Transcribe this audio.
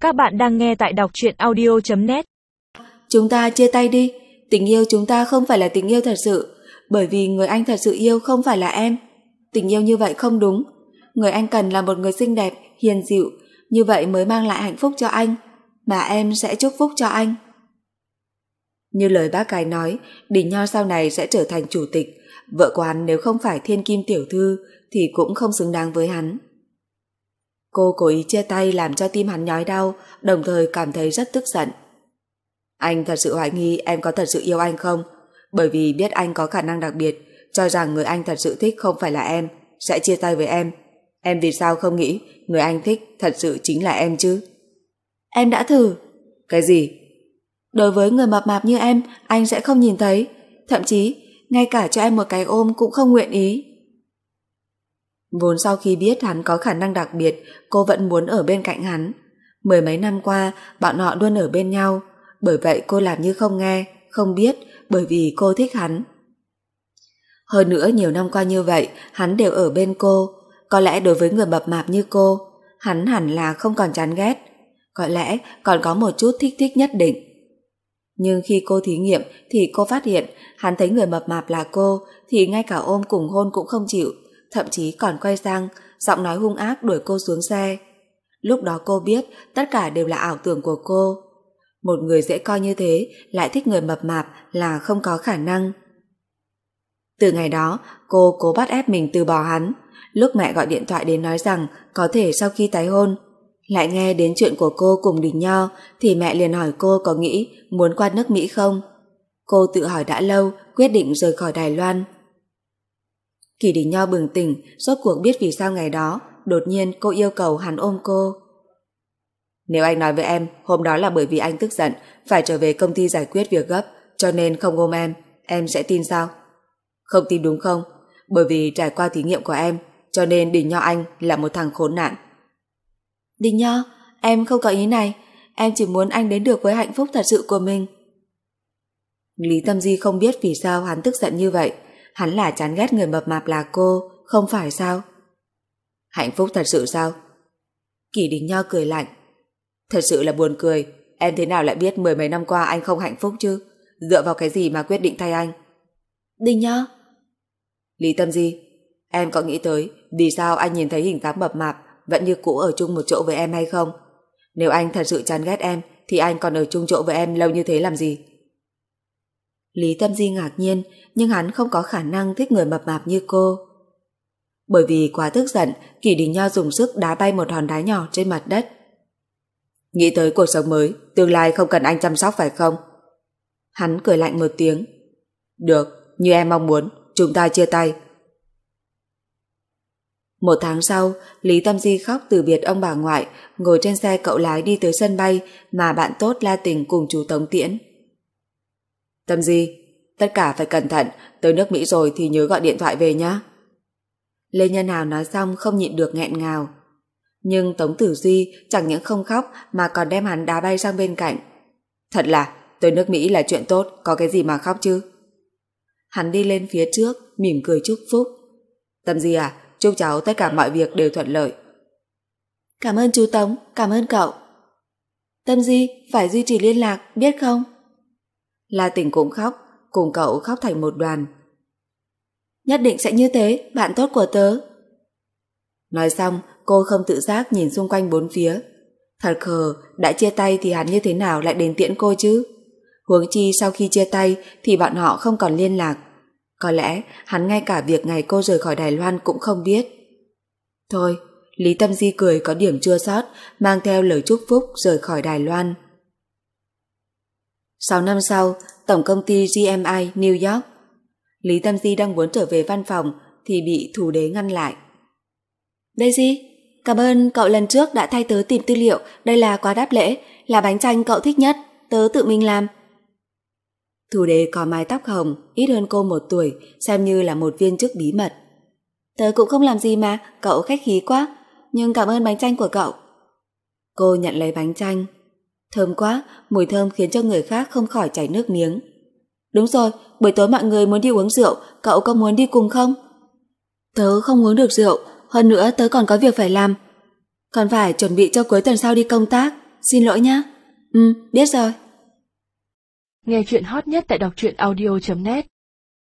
Các bạn đang nghe tại đọc truyện audio.net. Chúng ta chia tay đi. Tình yêu chúng ta không phải là tình yêu thật sự, bởi vì người anh thật sự yêu không phải là em. Tình yêu như vậy không đúng. Người anh cần là một người xinh đẹp, hiền dịu, như vậy mới mang lại hạnh phúc cho anh, mà em sẽ chúc phúc cho anh. Như lời bác gái nói, Đình Nho sau này sẽ trở thành chủ tịch. Vợ của hắn nếu không phải thiên kim tiểu thư thì cũng không xứng đáng với hắn. Cô cố ý chia tay làm cho tim hắn nhói đau, đồng thời cảm thấy rất tức giận. Anh thật sự hoài nghi em có thật sự yêu anh không? Bởi vì biết anh có khả năng đặc biệt, cho rằng người anh thật sự thích không phải là em, sẽ chia tay với em. Em vì sao không nghĩ người anh thích thật sự chính là em chứ? Em đã thử. Cái gì? Đối với người mập mạp như em, anh sẽ không nhìn thấy. Thậm chí, ngay cả cho em một cái ôm cũng không nguyện ý. Vốn sau khi biết hắn có khả năng đặc biệt, cô vẫn muốn ở bên cạnh hắn. Mười mấy năm qua, bọn họ luôn ở bên nhau. Bởi vậy cô làm như không nghe, không biết, bởi vì cô thích hắn. Hơn nữa nhiều năm qua như vậy, hắn đều ở bên cô. Có lẽ đối với người mập mạp như cô, hắn hẳn là không còn chán ghét. Có lẽ còn có một chút thích nhất định. Nhưng khi cô thí nghiệm thì cô phát hiện hắn thấy người mập mạp là cô thì ngay cả ôm cùng hôn cũng không chịu, thậm chí còn quay sang, giọng nói hung ác đuổi cô xuống xe. Lúc đó cô biết tất cả đều là ảo tưởng của cô. Một người dễ coi như thế lại thích người mập mạp là không có khả năng. Từ ngày đó, cô cố bắt ép mình từ bỏ hắn. Lúc mẹ gọi điện thoại đến nói rằng có thể sau khi tái hôn, lại nghe đến chuyện của cô cùng Đình Nho thì mẹ liền hỏi cô có nghĩ muốn qua nước Mỹ không. Cô tự hỏi đã lâu, quyết định rời khỏi Đài Loan. Kỳ Đình Nho bừng tỉnh, rốt cuộc biết vì sao ngày đó đột nhiên cô yêu cầu hắn ôm cô. Nếu anh nói với em hôm đó là bởi vì anh tức giận phải trở về công ty giải quyết việc gấp cho nên không ôm em sẽ tin sao? Không tin đúng không? Bởi vì trải qua thí nghiệm của em cho nên Đình Nho anh là một thằng khốn nạn. Đình Nho, em không có ý này. Em chỉ muốn anh đến được với hạnh phúc thật sự của mình. Lý Tâm Di không biết vì sao hắn tức giận như vậy. Hắn là chán ghét người mập mạp là cô, không phải sao? Hạnh phúc thật sự sao? Kỳ Đình Nho cười lạnh. Thật sự là buồn cười. Em thế nào lại biết mười mấy năm qua anh không hạnh phúc chứ? Dựa vào cái gì mà quyết định thay anh? Đình Nho. Lý Tâm Di, em có nghĩ tới vì sao anh nhìn thấy hình dáng mập mạp vẫn như cũ ở chung một chỗ với em hay không? Nếu anh thật sự chán ghét em thì anh còn ở chung chỗ với em lâu như thế làm gì? Lý Tâm Di ngạc nhiên, nhưng hắn không có khả năng thích người mập mạp như cô. Bởi vì quá tức giận, Kỳ Đình Nho dùng sức đá bay một hòn đá nhỏ trên mặt đất. Nghĩ tới cuộc sống mới, tương lai không cần anh chăm sóc phải không? Hắn cười lạnh một tiếng. Được, như em mong muốn, chúng ta chia tay. Một tháng sau, Lý Tâm Di khóc từ biệt ông bà ngoại, ngồi trên xe cậu lái đi tới sân bay mà bạn tốt La Tình cùng chú Tống tiễn. Tâm Di, tất cả phải cẩn thận, tới nước Mỹ rồi thì nhớ gọi điện thoại về nhé. Lê Nhân Hào nói xong không nhịn được nghẹn ngào. Nhưng Tống Tử Duy chẳng những không khóc mà còn đem hắn đá bay sang bên cạnh. Thật là, tới nước Mỹ là chuyện tốt, có cái gì mà khóc chứ? Hắn đi lên phía trước, mỉm cười chúc phúc. Tâm Di à, chúc cháu tất cả mọi việc đều thuận lợi. Cảm ơn chú Tống, cảm ơn cậu. Tâm Di, phải duy trì liên lạc, biết không? La Tình cũng khóc, cùng cậu khóc thành một đoàn. Nhất định sẽ như thế, bạn tốt của tớ. Nói xong, cô không tự giác nhìn xung quanh bốn phía. Thật khờ, đã chia tay thì hắn như thế nào lại đến tiễn cô chứ? Huống chi sau khi chia tay thì bọn họ không còn liên lạc. Có lẽ hắn ngay cả việc ngày cô rời khỏi Đài Loan cũng không biết. Thôi, Lý Tâm Di cười có điểm chua xót, mang theo lời chúc phúc rời khỏi Đài Loan. 6 năm sau, tổng công ty GMI New York. Lý Tâm Di đang muốn trở về văn phòng thì bị thủ đế ngăn lại. Daisy, cảm ơn cậu lần trước đã thay tớ tìm tư liệu, đây là quà đáp lễ, là bánh chanh cậu thích nhất, tớ tự mình làm. Thủ đế có mái tóc hồng, ít hơn cô 1 tuổi, xem như là một viên chức bí mật. Tớ cũng không làm gì mà, cậu khách khí quá, nhưng cảm ơn bánh chanh của cậu. Cô nhận lấy bánh chanh. Thơm quá, mùi thơm khiến cho người khác không khỏi chảy nước miếng. Đúng rồi, buổi tối mọi người muốn đi uống rượu, cậu có muốn đi cùng không? Tớ không uống được rượu, hơn nữa tớ còn có việc phải làm. Còn phải chuẩn bị cho cuối tuần sau đi công tác, Xin lỗi nhá. Biết rồi. Nghe chuyện hot nhất tại đọc truyện audio.net